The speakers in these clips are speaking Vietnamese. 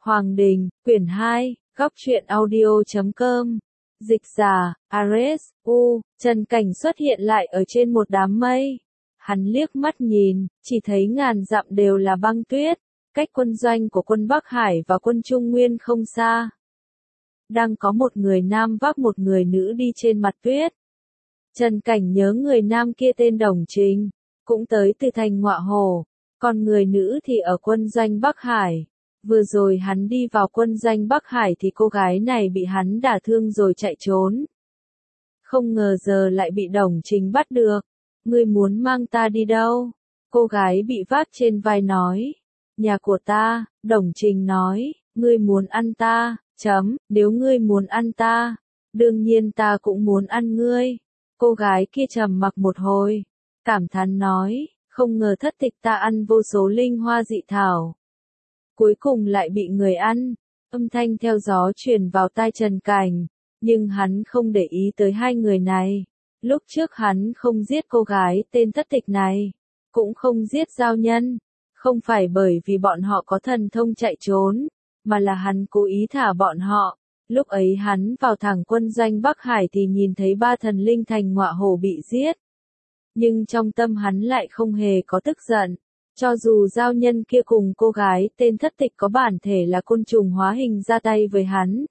Hoàng Đình, quyển 2, góc truyện audio.com. Dịch giả, Ares, Trần Cảnh xuất hiện lại ở trên một đám mây. Hắn liếc mắt nhìn, chỉ thấy ngàn dặm đều là băng tuyết, cách quân doanh của quân Bắc Hải và quân Trung Nguyên không xa. Đang có một người nam vác một người nữ đi trên mặt tuyết. Trần Cảnh nhớ người nam kia tên Đồng Trình, cũng tới từ thành Ngọa Hổ, còn người nữ thì ở quân doanh Bắc Hải. Vừa rồi hắn đi vào quân doanh Bắc Hải thì cô gái này bị hắn đả thương rồi chạy trốn. Không ngờ giờ lại bị Đồng Trình bắt được. Ngươi muốn mang ta đi đâu? Cô gái bị vác trên vai nói. Nhà của ta, Đồng Trình nói, ngươi muốn ăn ta, nếu ngươi muốn ăn ta, đương nhiên ta cũng muốn ăn ngươi. Cô gái kia trầm mặc một hồi, cảm thán nói, không ngờ thất tịch ta ăn vô số linh hoa dị thảo. Cuối cùng lại bị người ăn. Âm thanh theo gió truyền vào tai Trần Cảnh, nhưng hắn không để ý tới hai người này. Lúc trước hắn không giết cô gái tên thất tịch này, cũng không giết giao nhân, không phải bởi vì bọn họ có thần thông chạy trốn, mà là hắn cố ý thả bọn họ. Lúc ấy hắn vào thẳng quân doanh Bắc Hải thì nhìn thấy ba thần linh thành Ngọa Hổ bị giết. Nhưng trong tâm hắn lại không hề có tức giận. Cho dù giao nhân kia cùng cô gái tên thất tịch có bản thể là côn trùng hóa hình ra tay với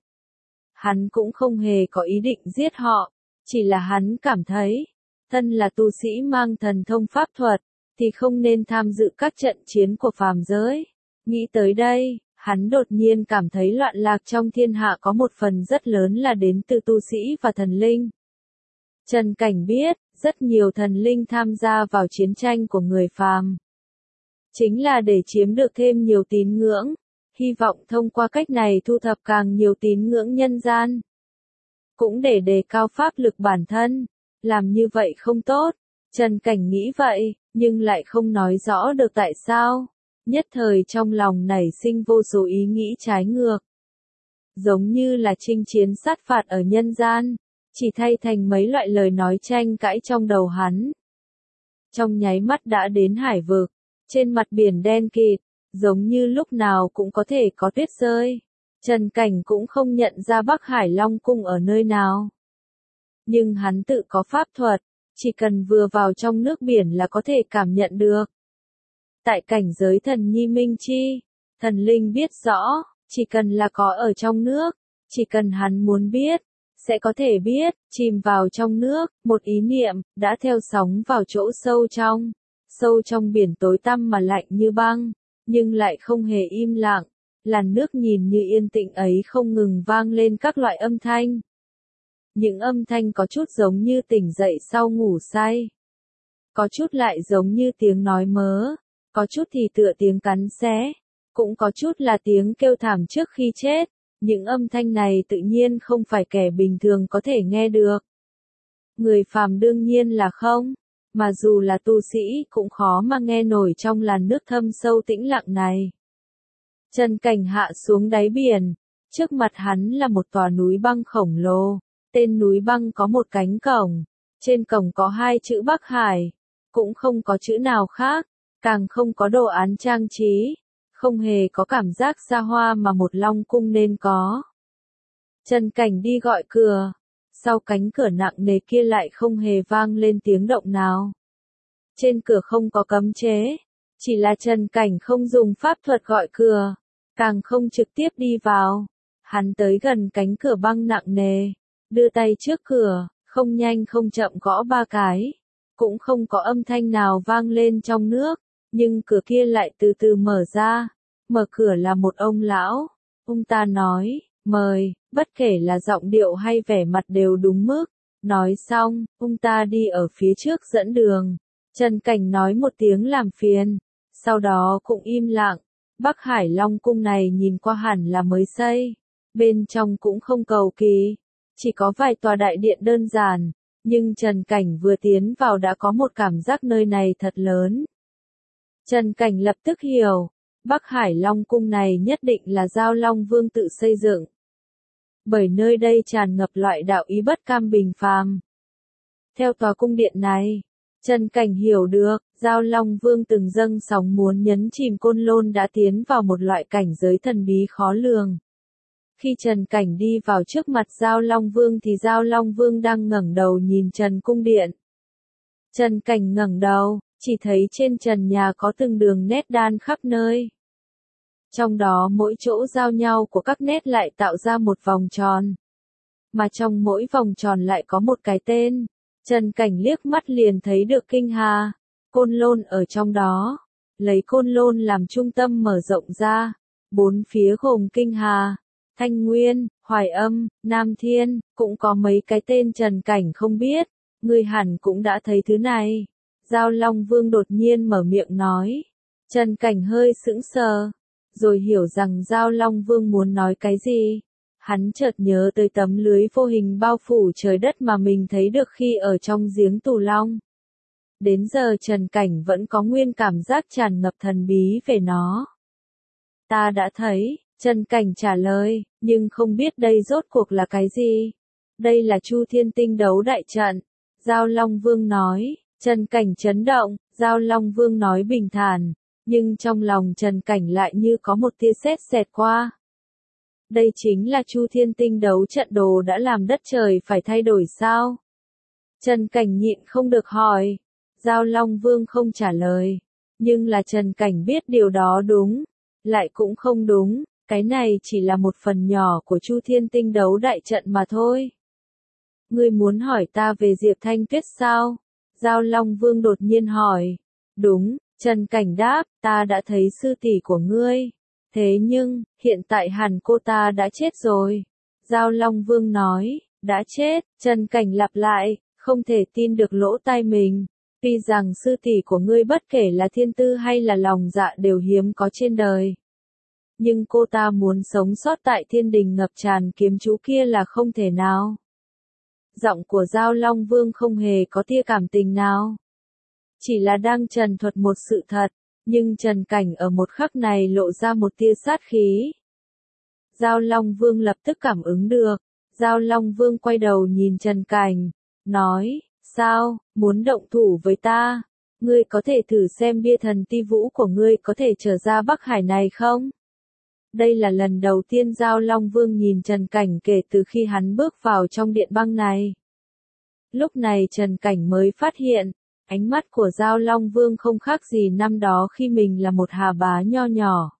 hắn cũng không hề có ý định giết họ, chỉ là hắn cảm thấy, thân là tu sĩ mang thần thông pháp thuật, thì không nên tham dự các trận chiến của phàm giới. Nghĩ tới đây, hắn đột nhiên cảm thấy loạn lạc trong thiên hạ có một phần rất lớn là đến từ tu sĩ và thần linh. Trần Cảnh biết, rất nhiều thần linh tham gia vào chiến tranh của người phàm. Chính là để chiếm được thêm nhiều tín ngưỡng, hy vọng thông qua cách này thu thập càng nhiều tín ngưỡng nhân gian. Cũng để đề cao pháp lực bản thân, làm như vậy không tốt. Trần Cảnh nghĩ vậy, nhưng lại không nói rõ được tại sao. Nhất thời trong lòng nảy sinh vô số ý nghĩ trái ngược. Giống như là chinh chiến sát phạt ở nhân gian, chỉ thay thành mấy loại lời nói tranh cãi trong đầu hắn. Trong nháy mắt đã đến hải vực. Trên mặt biển đen kịt, giống như lúc nào cũng có thể có tuyết rơi. Trần Cảnh cũng không nhận ra Bắc Hải Long Cung ở nơi nào. Nhưng hắn tự có pháp thuật, chỉ cần vừa vào trong nước biển là có thể cảm nhận được. Tại cảnh giới thần nhi minh chi, thần linh biết rõ, chỉ cần là có ở trong nước, chỉ cần hắn muốn biết, sẽ có thể biết, chìm vào trong nước, một ý niệm, đã theo sóng vào chỗ sâu trong biển tối tăm mà lạnh như băng, nhưng lại không hề im lặng, làn nước nhìn như yên tĩnh ấy không ngừng vang lên các loại âm thanh. Những âm thanh có chút giống như tỉnh dậy sau ngủ say, có chút lại giống như tiếng nói mớ, có chút thì tựa tiếng cắn xé, cũng có chút là tiếng kêu thảm trước khi chết. Những âm thanh này tự nhiên không phải kẻ bình thường có thể nghe được. Người phàm đương nhiên là không. Mà dù là tu sĩ cũng khó mà nghe nổi trong làn nước thâm sâu tĩnh lặng này. Trần Cảnh hạ xuống đáy biển, trước mặt hắn là một tòa núi băng khổng lồ, tên núi băng có một cánh cổng, trên cổng có hai chữ Bắc Hải, cũng không có chữ nào khác, càng không có đồ án trang trí, không hề có cảm giác xa hoa mà một long cung nên có. Trần Cảnh đi gọi cửa. Sau cánh cửa nặng nề kia lại không hề vang lên tiếng động nào. Trên cửa không có cấm chế, chỉ là Trần Cảnh không dùng pháp thuật gọi cửa, càng không trực tiếp đi vào. Hắn tới gần cánh cửa băng nặng nề, đưa tay trước cửa, không nhanh không chậm gõ ba cái. Cũng không có âm thanh nào vang lên trong nước, nhưng cửa kia lại từ từ mở ra. Mở cửa là một ông lão. Ông ta nói, mời, bất kể là giọng điệu hay vẻ mặt đều đúng mức. Nói xong, ông ta đi ở phía trước dẫn đường. Trần Cảnh nói một tiếng làm phiền, sau đó cũng im lặng. Bắc Hải Long Cung này nhìn qua hẳn là mới xây, bên trong cũng không cầu kỳ, chỉ có vài tòa đại điện đơn giản, nhưng Trần Cảnh vừa tiến vào đã có một cảm giác nơi này thật lớn. Trần Cảnh lập tức hiểu, Bắc Hải Long Cung này nhất định là Giao Long Vương tự xây dựng. Bởi nơi đây tràn ngập loại đạo ý bất cam bình phàm. Theo tòa cung điện này, Trần Cảnh hiểu được, Giao Long Vương từng dâng sóng muốn nhấn chìm Côn Lôn đã tiến vào một loại cảnh giới thần bí khó lường. Khi Trần Cảnh đi vào trước mặt Giao Long Vương thì Giao Long Vương đang ngẩng đầu nhìn Trần Cung Điện. Trần Cảnh ngẩng đầu, chỉ thấy trên trần nhà có từng đường nét đan khắp nơi. Trong đó mỗi chỗ giao nhau của các nét lại tạo ra một vòng tròn. Mà trong mỗi vòng tròn lại có một cái tên. Trần Cảnh liếc mắt liền thấy được Kinh Hà, Côn Lôn ở trong đó. Lấy Côn Lôn làm trung tâm mở rộng ra. Bốn phía gồm Kinh Hà, Thanh Nguyên, Hoài Âm, Nam Thiên, cũng có mấy cái tên Trần Cảnh không biết. Ngươi hẳn cũng đã thấy thứ này. Giao Long Vương đột nhiên mở miệng nói. Trần Cảnh hơi sững sờ, rồi hiểu rằng Giao Long Vương muốn nói cái gì. Hắn chợt nhớ tới tấm lưới vô hình bao phủ trời đất mà mình thấy được khi ở trong giếng Tù Long. Đến giờ Trần Cảnh vẫn có nguyên cảm giác tràn ngập thần bí về nó. Ta đã thấy, Trần Cảnh trả lời, nhưng không biết đây rốt cuộc là cái gì. Đây là Chu Thiên Tinh đấu đại trận. Giao Long Vương nói. Trần Cảnh chấn động, Giao Long Vương nói bình thản, nhưng trong lòng Trần Cảnh lại như có một tia sét xẹt qua. Đây chính là Chu Thiên Tinh đấu trận đồ đã làm đất trời phải thay đổi sao? Trần Cảnh nhịn không được hỏi. Giao Long Vương không trả lời, nhưng là Trần Cảnh biết điều đó đúng, lại cũng không đúng, cái này chỉ là một phần nhỏ của Chu Thiên Tinh đấu đại trận mà thôi. Ngươi muốn hỏi ta về Diệp Thanh Tuyết sao? Giao Long Vương đột nhiên hỏi. Đúng, Trần Cảnh đáp, ta đã thấy sư tỷ của ngươi. Thế nhưng, hiện tại hẳn cô ta đã chết rồi. Giao Long Vương nói, đã chết, Trần Cảnh lặp lại, không thể tin được lỗ tai mình. Tuy rằng sư tỷ của ngươi bất kể là thiên tư hay là lòng dạ đều hiếm có trên đời. Nhưng cô ta muốn sống sót tại thiên đình ngập tràn kiếm chú kia là không thể nào. Giọng của Giao Long Vương không hề có tia cảm tình nào. Chỉ là đang trần thuật một sự thật, nhưng Trần Cảnh ở một khắc này lộ ra một tia sát khí. Giao Long Vương lập tức cảm ứng được. Giao Long Vương quay đầu nhìn Trần Cảnh, nói, sao, muốn động thủ với ta? Ngươi có thể thử xem bia thần ti vũ của ngươi có thể trở ra Bắc Hải này không? Đây là lần đầu tiên Giao Long Vương nhìn Trần Cảnh kể từ khi hắn bước vào trong điện băng này. Lúc này Trần Cảnh mới phát hiện, ánh mắt của Giao Long Vương không khác gì năm đó khi mình là một hà bá nho nhỏ.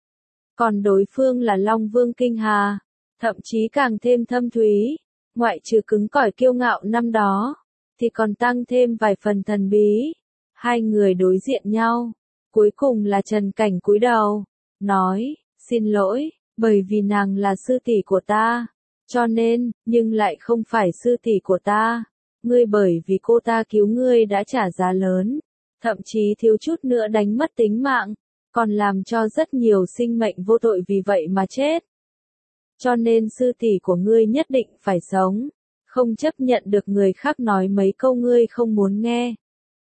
Còn đối phương là Long Vương Kinh Hà, thậm chí càng thêm thâm thúy, ngoại trừ cứng cỏi kiêu ngạo năm đó, thì còn tăng thêm vài phần thần bí. Hai người đối diện nhau, cuối cùng là Trần Cảnh cúi đầu, nói, xin lỗi, bởi vì nàng là sư tỷ của ta, cho nên, nhưng lại không phải sư tỷ của ta. Ngươi bởi vì cô ta cứu ngươi đã trả giá lớn, thậm chí thiếu chút nữa đánh mất tính mạng, còn làm cho rất nhiều sinh mệnh vô tội vì vậy mà chết. Cho nên sư tỷ của ngươi nhất định phải sống, không chấp nhận được người khác nói mấy câu ngươi không muốn nghe.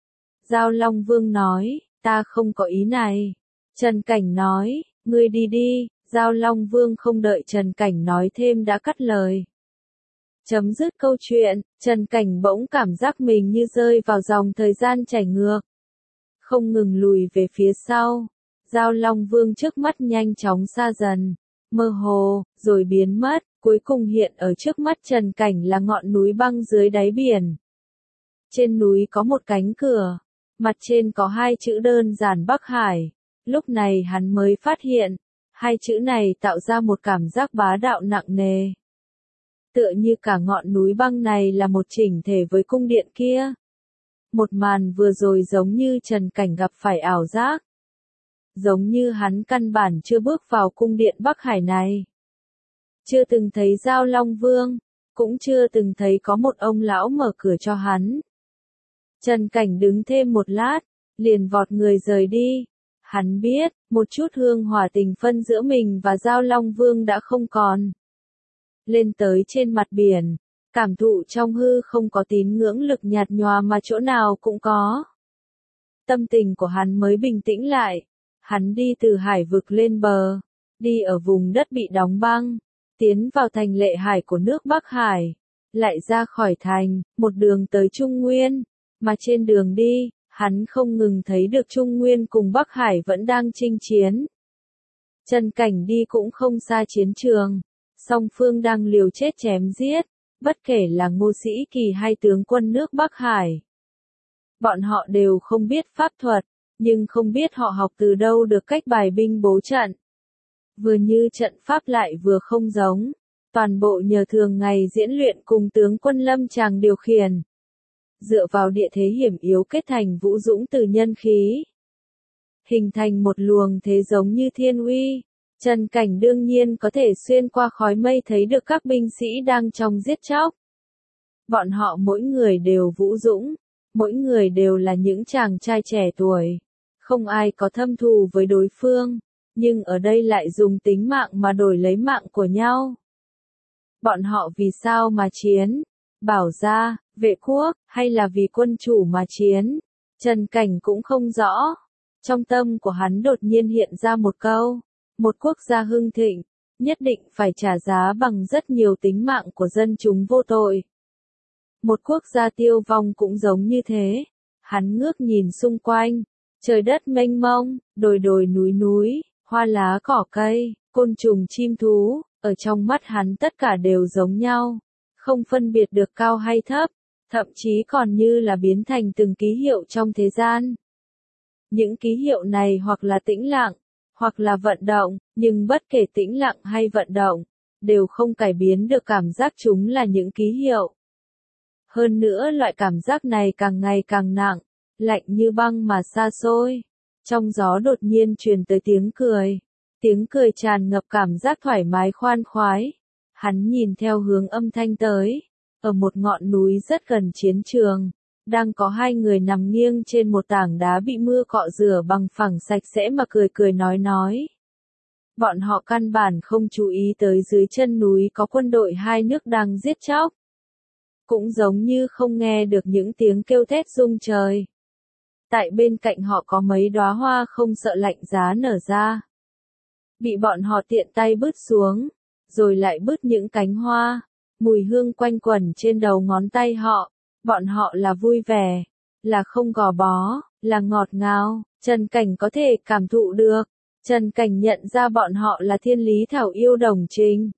Giao Long Vương nói, ta không có ý này. Trần Cảnh nói, ngươi đi đi. Giao Long Vương không đợi Trần Cảnh nói thêm đã cắt lời. Chấm dứt câu chuyện, Trần Cảnh bỗng cảm giác mình như rơi vào dòng thời gian chảy ngược. Không ngừng lùi về phía sau. Giao Long Vương trước mắt nhanh chóng xa dần, mơ hồ, rồi biến mất, cuối cùng hiện ở trước mắt Trần Cảnh là ngọn núi băng dưới đáy biển. Trên núi có một cánh cửa, mặt trên có hai chữ đơn giản Bắc Hải. Lúc này hắn mới phát hiện, hai chữ này tạo ra một cảm giác bá đạo nặng nề. Tựa như cả ngọn núi băng này là một chỉnh thể với cung điện kia. Một màn vừa rồi giống như Trần Cảnh gặp phải ảo giác. Giống như hắn căn bản chưa bước vào cung điện Bắc Hải này. Chưa từng thấy Giao Long Vương, cũng chưa từng thấy có một ông lão mở cửa cho hắn. Trần Cảnh đứng thêm một lát, liền vọt người rời đi. Hắn biết, một chút hương hỏa tình phân giữa mình và Giao Long Vương đã không còn. Lên tới trên mặt biển, cảm thụ trong hư không có tín ngưỡng lực nhạt nhòa mà chỗ nào cũng có. Tâm tình của hắn mới bình tĩnh lại. Hắn đi từ hải vực lên bờ, đi ở vùng đất bị đóng băng, tiến vào thành Lệ Hải của nước Bắc Hải, lại ra khỏi thành, một đường tới Trung Nguyên, mà trên đường đi, Hắn không ngừng thấy được Trung Nguyên cùng Bắc Hải vẫn đang chinh chiến. Trần Cảnh đi cũng không xa chiến trường, song phương đang liều chết chém giết, bất kể là Ngô Sĩ Kỳ hay tướng quân nước Bắc Hải. Bọn họ đều không biết pháp thuật, nhưng không biết họ học từ đâu được cách bài binh bố trận. Vừa như trận pháp lại vừa không giống, toàn bộ nhờ thường ngày diễn luyện cùng tướng quân Lâm Tràng điều khiển. Dựa vào địa thế hiểm yếu kết thành vũ dũng từ nhân khí, hình thành một luồng thế giống như thiên uy. Trần Cảnh đương nhiên có thể xuyên qua khói mây thấy được các binh sĩ đang trong giết chóc. Bọn họ mỗi người đều vũ dũng, mỗi người đều là những chàng trai trẻ tuổi. Không ai có thâm thù với đối phương, nhưng ở đây lại dùng tính mạng mà đổi lấy mạng của nhau. Bọn họ vì sao mà chiến? Bảo gia, vệ quốc, hay là vì quân chủ mà chiến? Trần Cảnh cũng không rõ. Trong tâm của hắn đột nhiên hiện ra một câu. Một quốc gia hưng thịnh, nhất định phải trả giá bằng rất nhiều tính mạng của dân chúng vô tội. Một quốc gia tiêu vong cũng giống như thế. Hắn ngước nhìn xung quanh, trời đất mênh mông, đồi đồi núi núi, hoa lá cỏ cây, côn trùng chim thú, ở trong mắt hắn tất cả đều giống nhau, không phân biệt được cao hay thấp, thậm chí còn như là biến thành từng ký hiệu trong thế gian. Những ký hiệu này hoặc là tĩnh lặng, hoặc là vận động, nhưng bất kể tĩnh lặng hay vận động, đều không cải biến được cảm giác chúng là những ký hiệu. Hơn nữa loại cảm giác này càng ngày càng nặng, lạnh như băng mà xa xôi. Trong gió đột nhiên truyền tới tiếng cười tràn ngập cảm giác thoải mái khoan khoái. Hắn nhìn theo hướng âm thanh tới, ở một ngọn núi rất gần chiến trường, đang có hai người nằm nghiêng trên một tảng đá bị mưa cọ rửa bằng phẳng sạch sẽ mà cười cười nói. Bọn họ căn bản không chú ý tới dưới chân núi có quân đội hai nước đang giết chóc. Cũng giống như không nghe được những tiếng kêu thét rung trời. Tại bên cạnh họ có mấy đóa hoa không sợ lạnh giá nở ra. Bị bọn họ tiện tay bứt xuống, rồi lại bứt những cánh hoa, mùi hương quanh quẩn trên đầu ngón tay họ. Bọn họ là vui vẻ, là không gò bó, là ngọt ngào. Trần Cảnh có thể cảm thụ được. Trần Cảnh nhận ra bọn họ là Thiên Lý Thảo Yêu Đồng Trinh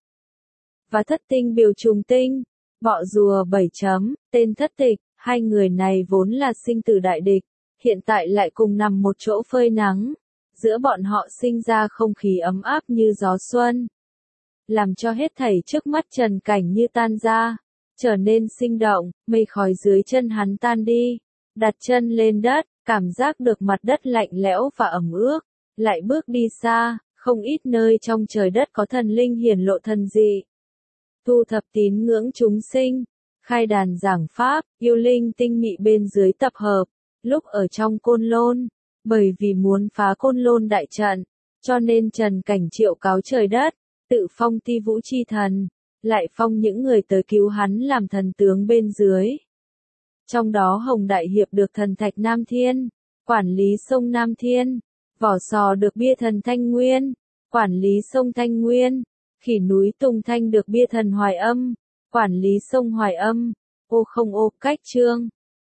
và Thất Tinh Biểu Trùng Tinh. Bọ rùa 7 chấm, tên Thất Tịch, hai người này vốn là sinh tử đại địch, hiện tại lại cùng nằm một chỗ phơi nắng. Giữa bọn họ sinh ra không khí ấm áp như gió xuân, làm cho hết thảy trước mắt Trần Cảnh như tan ra, trở nên sinh động. Mây khói dưới chân hắn tan đi, đặt chân lên đất, cảm giác được mặt đất lạnh lẽo và ẩm ướt, lại bước đi xa, không ít nơi trong trời đất có thần linh hiển lộ thần dị. Thu thập tín ngưỡng chúng sinh, khai đàn giảng pháp, yêu linh tinh mị bên dưới tập hợp. Lúc ở trong Côn Lôn, bởi vì muốn phá Côn Lôn đại trận, cho nên Trần Cảnh triệu cáo trời đất, tự phong Ti Vũ chi thần, lại phong những người tới cứu hắn làm thần tướng bên dưới. Trong đó Hồng Đại Hiệp được thần Thạch Nam Thiên, quản lý sông Nam Thiên, Vỏ Sò được bia thần Thanh Nguyên, quản lý sông Thanh Nguyên, Khỉ núi Tùng Thanh được bia thần Hoài Âm, quản lý sông Hoài Âm. Ô không ô cách chương